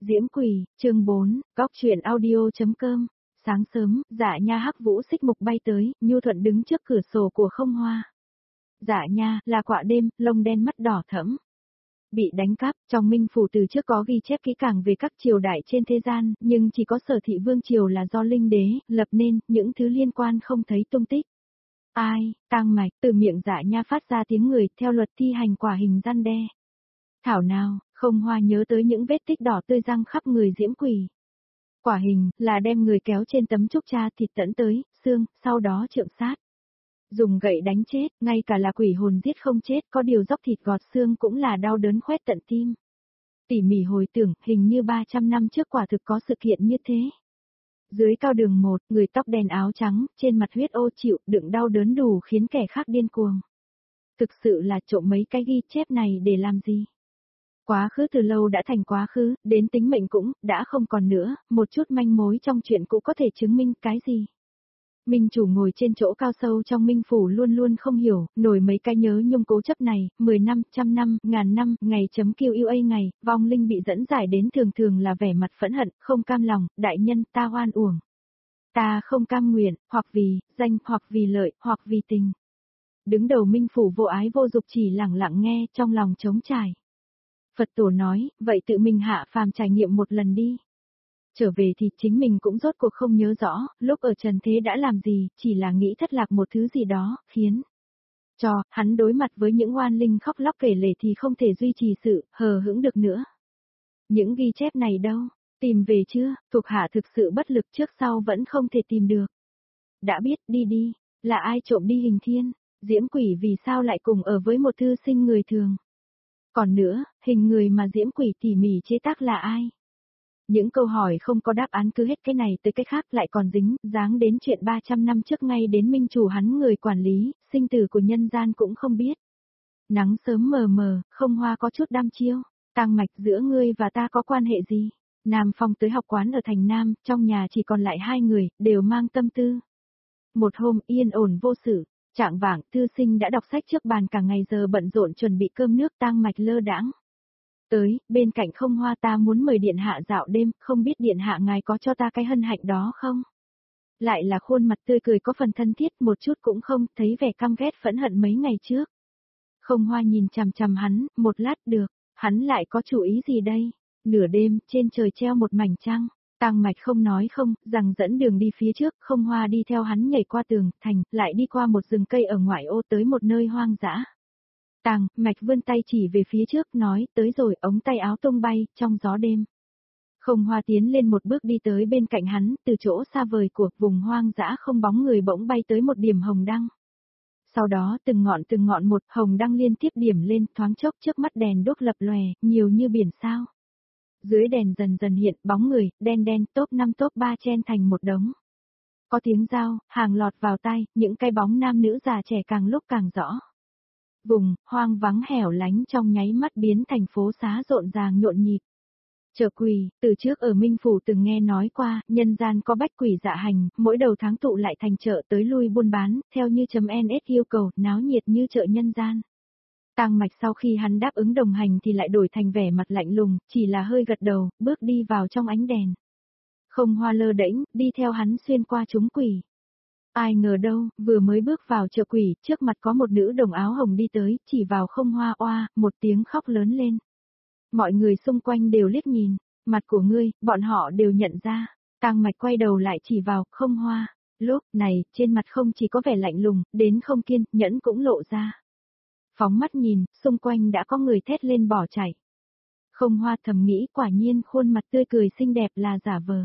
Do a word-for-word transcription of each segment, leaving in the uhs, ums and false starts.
Diễm Quỷ, chương bốn, góc truyện audio.com. Sáng sớm, Dạ Nha hắc vũ xích mục bay tới, nhu thuận đứng trước cửa sổ của Không Hoa. Dạ Nha, là quạ đêm, lông đen mắt đỏ thẫm. Bị đánh cắp, trong minh phủ từ trước có ghi chép kỹ càng về các triều đại trên thế gian, nhưng chỉ có Sở Thị Vương triều là do linh đế lập nên, những thứ liên quan không thấy tung tích. Ai, tang mạch, từ miệng Dạ Nha phát ra tiếng người, theo luật thi hành quả hình răn đe. Thảo nào, Không Hoa nhớ tới những vết tích đỏ tươi răng khắp người Diễm Quỷ. Quả hình, là đem người kéo trên tấm trúc cha thịt tẫn tới, xương, sau đó trượng sát. Dùng gậy đánh chết, ngay cả là quỷ hồn giết không chết, có điều dốc thịt gọt xương cũng là đau đớn khoét tận tim. Tỉ mỉ hồi tưởng, hình như ba trăm năm trước quả thực có sự kiện như thế. Dưới cao đường một, người tóc đen áo trắng, trên mặt huyết ô chịu, đựng đau đớn đủ khiến kẻ khác điên cuồng. Thực sự là trộm mấy cái ghi chép này để làm gì? Quá khứ từ lâu đã thành quá khứ, đến tính mệnh cũng, đã không còn nữa, một chút manh mối trong chuyện cũ có thể chứng minh cái gì. Minh chủ ngồi trên chỗ cao sâu trong minh phủ luôn luôn không hiểu, nổi mấy cái nhớ nhung cố chấp này, mười năm, trăm năm, ngàn năm, ngày chấm kêu yêu a ngày, vong linh bị dẫn giải đến thường thường là vẻ mặt phẫn hận, không cam lòng, đại nhân ta oan uổng. Ta không cam nguyện, hoặc vì, danh, hoặc vì lợi, hoặc vì tình. Đứng đầu minh phủ vô ái vô dục chỉ lặng lặng nghe, trong lòng trống trải. Phật tổ nói, vậy tự mình hạ phàm trải nghiệm một lần đi. Trở về thì chính mình cũng rốt cuộc không nhớ rõ, lúc ở trần thế đã làm gì, chỉ là nghĩ thất lạc một thứ gì đó, khiến cho, hắn đối mặt với những oan linh khóc lóc kể lể thì không thể duy trì sự, hờ hững được nữa. Những ghi chép này đâu, tìm về chưa, thuộc hạ thực sự bất lực trước sau vẫn không thể tìm được. Đã biết, đi đi, là ai trộm đi hình thiên, Diễm Quỷ vì sao lại cùng ở với một thư sinh người thường. Còn nữa, hình người mà Diễm Quỷ tỉ mỉ chế tác là ai? Những câu hỏi không có đáp án cứ hết cái này tới cái khác lại còn dính, dáng đến chuyện ba trăm năm trước ngay đến minh chủ hắn người quản lý, sinh tử của nhân gian cũng không biết. Nắng sớm mờ mờ, Không Hoa có chút đăm chiêu, tang mạch giữa ngươi và ta có quan hệ gì? Nam Phong tới học quán ở thành Nam, trong nhà chỉ còn lại hai người, đều mang tâm tư. Một hôm yên ổn vô sự. Trạng vạng, thư sinh đã đọc sách trước bàn cả ngày giờ bận rộn chuẩn bị cơm nước tang mạch lơ đãng. Tới, bên cạnh Không Hoa ta muốn mời điện hạ dạo đêm, không biết điện hạ ngài có cho ta cái hân hạnh đó không? Lại là khuôn mặt tươi cười có phần thân thiết một chút cũng không, thấy vẻ căm ghét phẫn hận mấy ngày trước. Không Hoa nhìn chằm chằm hắn, một lát được, hắn lại có chủ ý gì đây? Nửa đêm, trên trời treo một mảnh trăng. Tang mạch không nói không, rằng dẫn đường đi phía trước, Không Hoa đi theo hắn nhảy qua tường, thành, lại đi qua một rừng cây ở ngoại ô tới một nơi hoang dã. Tang mạch vươn tay chỉ về phía trước, nói, tới rồi, ống tay áo tung bay, trong gió đêm. Không Hoa tiến lên một bước đi tới bên cạnh hắn, từ chỗ xa vời của vùng hoang dã không bóng người bỗng bay tới một điểm hồng đăng. Sau đó từng ngọn từng ngọn một hồng đăng liên tiếp điểm lên, thoáng chốc trước mắt đèn đốt lập lòe, nhiều như biển sao. Dưới đèn dần dần hiện bóng người, đen đen, top năm top ba chen thành một đống. Có tiếng dao, hàng lọt vào tai, những cái bóng nam nữ già trẻ càng lúc càng rõ. Vùng, hoang vắng hẻo lánh trong nháy mắt biến thành phố xá rộn ràng nhộn nhịp. Chợ quỷ, từ trước ở Minh Phủ từng nghe nói qua, nhân gian có bách quỷ dạ hành, mỗi đầu tháng tụ lại thành chợ tới lui buôn bán, theo như chấm en ét yêu cầu, náo nhiệt như chợ nhân gian. Tang mạch sau khi hắn đáp ứng đồng hành thì lại đổi thành vẻ mặt lạnh lùng, chỉ là hơi gật đầu, bước đi vào trong ánh đèn. Không Hoa lơ đễnh, đi theo hắn xuyên qua chúng quỷ. Ai ngờ đâu, vừa mới bước vào chợ quỷ, trước mặt có một nữ đồng áo hồng đi tới, chỉ vào Không Hoa oa, một tiếng khóc lớn lên. Mọi người xung quanh đều liếc nhìn, mặt của ngươi, bọn họ đều nhận ra. Tang mạch quay đầu lại chỉ vào Không Hoa, lúc này, trên mặt không chỉ có vẻ lạnh lùng, đến không kiên nhẫn cũng lộ ra. Phóng mắt nhìn, xung quanh đã có người thét lên bỏ chạy. Không Hoa thầm nghĩ quả nhiên khuôn mặt tươi cười xinh đẹp là giả vờ.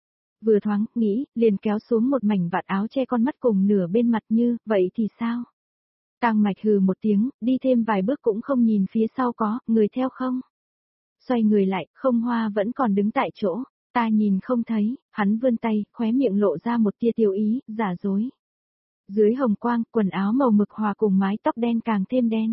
Vừa thoáng, nghĩ, liền kéo xuống một mảnh vạt áo che con mắt cùng nửa bên mặt như, vậy thì sao? Tang mạch hừ một tiếng, đi thêm vài bước cũng không nhìn phía sau có, người theo không? Xoay người lại, Không Hoa vẫn còn đứng tại chỗ, ta nhìn không thấy, hắn vươn tay, khóe miệng lộ ra một tia tiêu ý, giả dối. Dưới hồng quang, quần áo màu mực hòa cùng mái tóc đen càng thêm đen.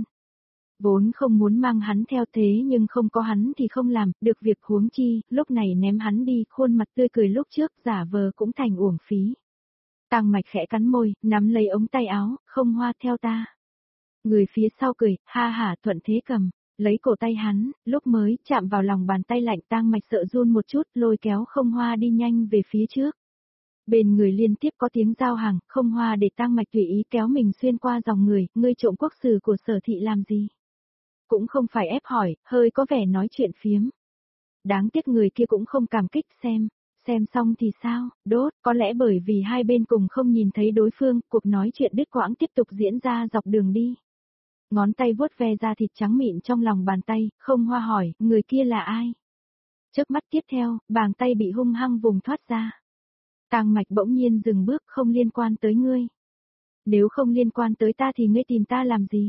Vốn không muốn mang hắn theo thế nhưng không có hắn thì không làm, được việc huống chi, lúc này ném hắn đi, khuôn mặt tươi cười lúc trước giả vờ cũng thành uổng phí. Tang mạch khẽ cắn môi, nắm lấy ống tay áo, Không Hoa theo ta. Người phía sau cười, ha hả thuận thế cầm, Lấy cổ tay hắn, lúc mới chạm vào lòng bàn tay lạnh Tang Mạch sợ run một chút, lôi kéo Không Hoa đi nhanh về phía trước. Bên người liên tiếp có tiếng giao hàng, Không Hoa để Tang Mạch tùy ý kéo mình xuyên qua dòng người, ngươi trộm quốc sử của Sở thị làm gì? Cũng không phải ép hỏi, hơi có vẻ nói chuyện phiếm. Đáng tiếc người kia cũng không cảm kích xem, xem xong thì sao, đốt, có lẽ bởi vì hai bên cùng không nhìn thấy đối phương, cuộc nói chuyện đứt quãng tiếp tục diễn ra dọc đường đi. Ngón tay vuốt ve da thịt trắng mịn trong lòng bàn tay, Không Hoa hỏi, người kia là ai? Chớp mắt tiếp theo, bàn tay bị hung hăng vùng thoát ra. Tang Mạch bỗng nhiên dừng bước, không liên quan tới ngươi. Nếu không liên quan tới ta thì ngươi tìm ta làm gì?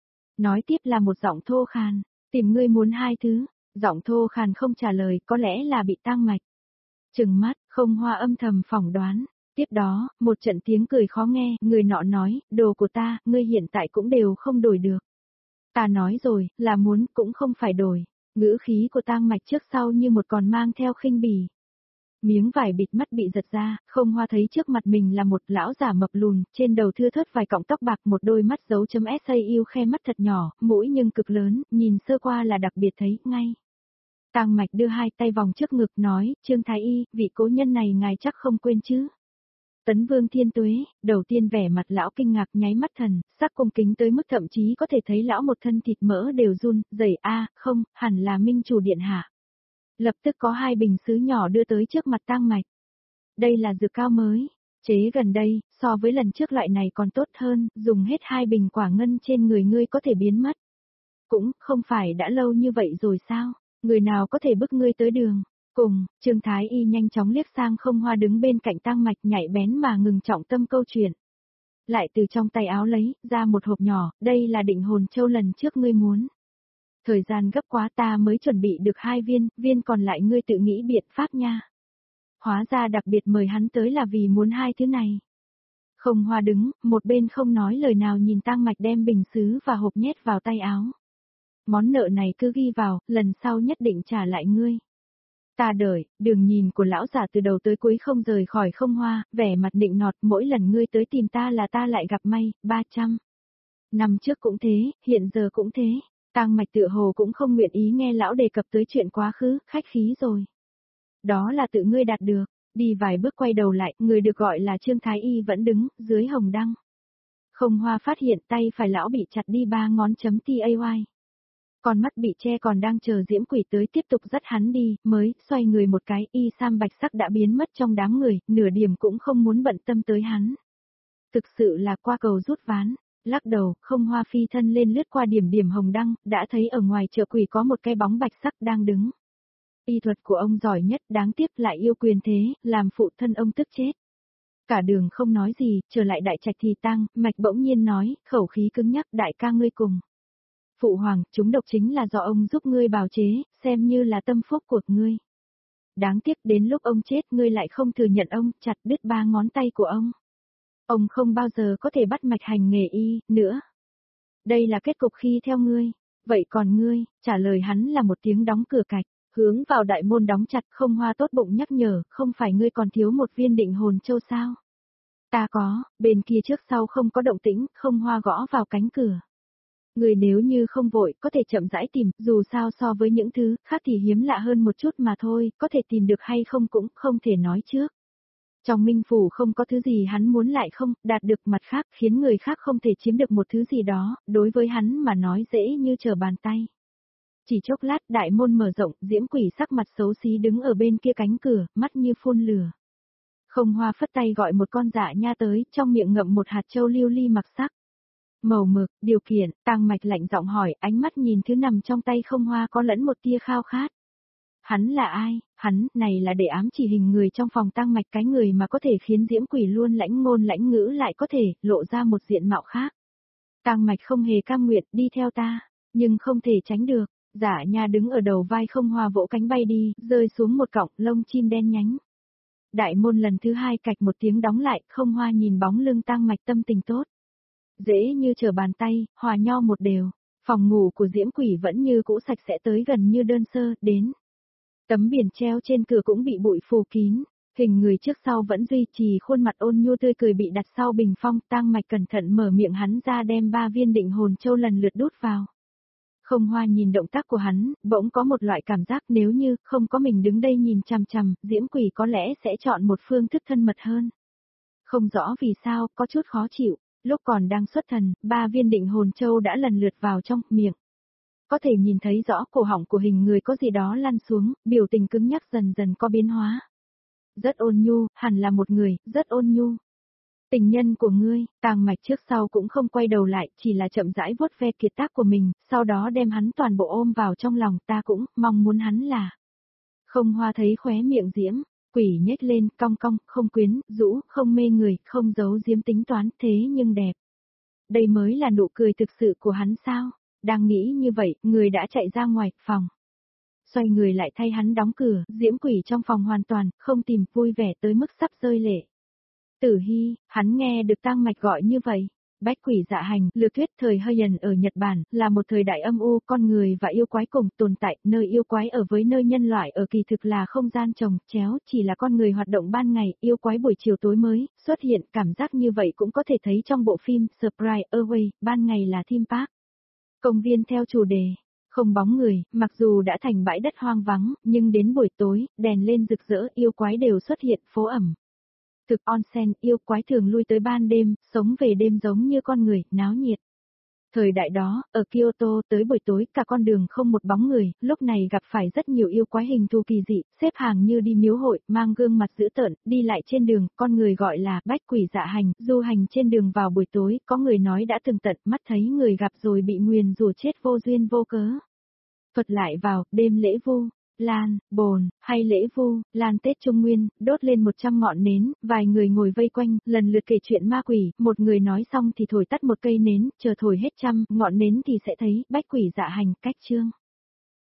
Nói tiếp là một giọng thô khàn, tìm ngươi muốn hai thứ, giọng thô khàn không trả lời, có lẽ là bị Tang Mạch. Trừng mắt, Không Hoa âm thầm phỏng đoán. Tiếp đó, một trận tiếng cười khó nghe, người nọ nói, đồ của ta, ngươi hiện tại cũng đều không đổi được. Ta nói rồi, là muốn, cũng không phải đổi. Ngữ khí của Tang Mạch trước sau như một còn mang theo khinh bỉ. Miếng vải bịt mắt bị giật ra, Không Hoa thấy trước mặt mình là một lão giả mập lùn, trên đầu thưa thớt vài cọng tóc bạc, một đôi mắt dấu chấm ét a u khe mắt thật nhỏ, mũi nhưng cực lớn, nhìn sơ qua là đặc biệt thấy ngay. Tang Mạch đưa hai tay vòng trước ngực nói, Trương Thái Y, vị cố nhân này ngài chắc không quên chứ. Tấn Vương Thiên Tuế, đầu tiên vẻ mặt lão kinh ngạc nháy mắt thần, sắc cung kính tới mức thậm chí có thể thấy lão một thân thịt mỡ đều run, dày a, không, hẳn là minh chủ điện hạ. Lập tức có hai bình sứ nhỏ đưa tới trước mặt Tang Mạch. Đây là dược cao mới, chế gần đây, so với lần trước loại này còn tốt hơn, dùng hết hai bình quả ngân trên người ngươi có thể biến mất. Cũng không phải đã lâu như vậy rồi sao, người nào có thể bức ngươi tới đường. Cùng, Trương Thái Y nhanh chóng liếc sang Không Hoa đứng bên cạnh Tang Mạch nhạy bén mà ngừng trọng tâm câu chuyện. Lại từ trong tay áo lấy ra một hộp nhỏ, đây là định hồn châu lần trước ngươi muốn. Thời gian gấp quá ta mới chuẩn bị được hai viên, viên còn lại ngươi tự nghĩ biện pháp nha. Hóa ra đặc biệt mời hắn tới là vì muốn hai thứ này. Không Hoa đứng, một bên không nói lời nào nhìn Tang Mạch đem bình sứ và hộp nhét vào tay áo. Món nợ này cứ ghi vào, lần sau nhất định trả lại ngươi. Ta đợi, đường nhìn của lão giả từ đầu tới cuối không rời khỏi Không Hoa, vẻ mặt nịnh nọt, mỗi lần ngươi tới tìm ta là ta lại gặp may, ba trăm. Năm trước cũng thế, hiện giờ cũng thế. Tang Mạch tựa hồ cũng không nguyện ý nghe lão đề cập tới chuyện quá khứ, khách khí rồi. Đó là tự ngươi đạt được, đi vài bước quay đầu lại, người được gọi là Trương Thái Y vẫn đứng, dưới hồng đăng. Không Hoa phát hiện tay phải lão bị chặt đi ba ngón chấm tay. Con mắt bị che còn đang chờ Diễm Quỷ tới tiếp tục dắt hắn đi, mới, xoay người một cái, y sam bạch sắc đã biến mất trong đám người, nửa điểm cũng không muốn bận tâm tới hắn. Thực sự là qua cầu rút ván, lắc đầu, Không Hoa phi thân lên lướt qua điểm điểm hồng đăng, đã thấy ở ngoài chợ quỷ có một cái bóng bạch sắc đang đứng. Y thuật của ông giỏi nhất, đáng tiếc lại yêu quyền thế, làm phụ thân ông tức chết. Cả đường không nói gì, trở lại đại trạch thì Tang Mạch bỗng nhiên nói, khẩu khí cứng nhắc, đại ca ngươi cùng. Phụ hoàng, chúng độc chính là do ông giúp ngươi bào chế, xem như là tâm phúc của ngươi. Đáng tiếc đến lúc ông chết ngươi lại không thừa nhận ông, chặt đứt ba ngón tay của ông. Ông không bao giờ có thể bắt mạch hành nghề y, nữa. Đây là kết cục khi theo ngươi. Vậy còn ngươi, trả lời hắn là một tiếng đóng cửa cạch, hướng vào đại môn đóng chặt. Không Hoa tốt bụng nhắc nhở, không phải ngươi còn thiếu một viên định hồn châu sao? Ta có, bên kia trước sau không có động tĩnh, Không Hoa gõ vào cánh cửa. Người nếu như không vội, có thể chậm rãi tìm, dù sao so với những thứ khác thì hiếm lạ hơn một chút mà thôi, có thể tìm được hay không cũng không thể nói trước. Trong Minh Phủ không có thứ gì hắn muốn lại không, đạt được mặt khác khiến người khác không thể chiếm được một thứ gì đó, đối với hắn mà nói dễ như trở bàn tay. Chỉ chốc lát đại môn mở rộng, Diễm Quỷ sắc mặt xấu xí đứng ở bên kia cánh cửa, mắt như phun lửa. Không Hoa phất tay gọi một con dạ nha tới, trong miệng ngậm một hạt châu lưu ly mặc sắc. Màu mực, điều kiện, Tang Mạch lạnh giọng hỏi, ánh mắt nhìn thứ nằm trong tay Không Hoa có lẫn một tia khao khát. Hắn là ai? Hắn, này là để ám chỉ hình người trong phòng Tang Mạch, cái người mà có thể khiến Diễm Quỷ luôn lãnh ngôn lãnh ngữ lại có thể lộ ra một diện mạo khác. Tang Mạch không hề cam nguyện, đi theo ta, nhưng không thể tránh được. Dạ nha đứng ở đầu vai Không Hoa vỗ cánh bay đi, rơi xuống một cọng lông chim đen nhánh. Đại môn lần thứ hai cạch một tiếng đóng lại, Không Hoa nhìn bóng lưng Tang Mạch tâm tình tốt. Dễ như trở bàn tay, hòa nho một đều, phòng ngủ của Diễm Quỷ vẫn như cũ sạch sẽ tới gần như đơn sơ, đến. Tấm biển treo trên cửa cũng bị bụi phủ kín, hình người trước sau vẫn duy trì khuôn mặt ôn nhu tươi cười bị đặt sau bình phong. Tang Mạch cẩn thận mở miệng hắn ra đem ba viên định hồn châu lần lượt đút vào. Không Hoa nhìn động tác của hắn, bỗng có một loại cảm giác nếu như không có mình đứng đây nhìn chằm chằm, Diễm Quỷ có lẽ sẽ chọn một phương thức thân mật hơn. Không rõ vì sao, có chút khó chịu, lúc còn đang xuất thần, ba viên định hồn châu đã lần lượt vào trong miệng. Có thể nhìn thấy rõ cổ họng của hình người có gì đó lăn xuống, biểu tình cứng nhắc dần dần có biến hóa. Rất ôn nhu, hẳn là một người, rất ôn nhu. Tình nhân của ngươi, Tàng Mạch trước sau cũng không quay đầu lại, chỉ là chậm rãi vuốt ve kiệt tác của mình, sau đó đem hắn toàn bộ ôm vào trong lòng, ta cũng mong muốn hắn là. Không Hoa thấy khóe miệng Diễm Quỷ nhếch lên, cong cong, không quyến rũ, không mê người, không giấu giếm tính toán, thế nhưng đẹp. Đây mới là nụ cười thực sự của hắn sao? Đang nghĩ như vậy, người đã chạy ra ngoài phòng. Xoay người lại thay hắn đóng cửa, Diễm Quỷ trong phòng hoàn toàn không tìm vui vẻ tới mức sắp rơi lệ. Tử Hy, hắn nghe được Tang Mạch gọi như vậy. Bách Quỷ Dạ Hành, lược thuyết thời Heian ở Nhật Bản, là một thời đại âm u, con người và yêu quái cùng tồn tại, nơi yêu quái ở với nơi nhân loại ở kỳ thực là không gian chồng chéo, chỉ là con người hoạt động ban ngày, yêu quái buổi chiều tối mới xuất hiện, cảm giác như vậy cũng có thể thấy trong bộ phim Surprise Away, ban ngày là theme park. Công viên theo chủ đề, không bóng người, mặc dù đã thành bãi đất hoang vắng, nhưng đến buổi tối, đèn lên rực rỡ, yêu quái đều xuất hiện, phố ẩm. Thực onsen, yêu quái thường lui tới ban đêm, sống về đêm giống như con người, náo nhiệt. Thời đại đó, ở Kyoto tới buổi tối cả con đường không một bóng người, lúc này gặp phải rất nhiều yêu quái hình thù kỳ dị, xếp hàng như đi miếu hội, mang gương mặt dữ tợn, đi lại trên đường, con người gọi là bách quỷ dạ hành, du hành trên đường vào buổi tối, có người nói đã từng tận mắt thấy người gặp rồi bị nguyền rủa chết vô duyên vô cớ. Thuật lại vào, đêm lễ vu. Lan, bồn, hay lễ vu, Lan Tết Trung Nguyên, đốt lên một trăm ngọn nến, vài người ngồi vây quanh, lần lượt kể chuyện ma quỷ, một người nói xong thì thổi tắt một cây nến, chờ thổi hết trăm, ngọn nến thì sẽ thấy, bách quỷ dạ hành, cách chương.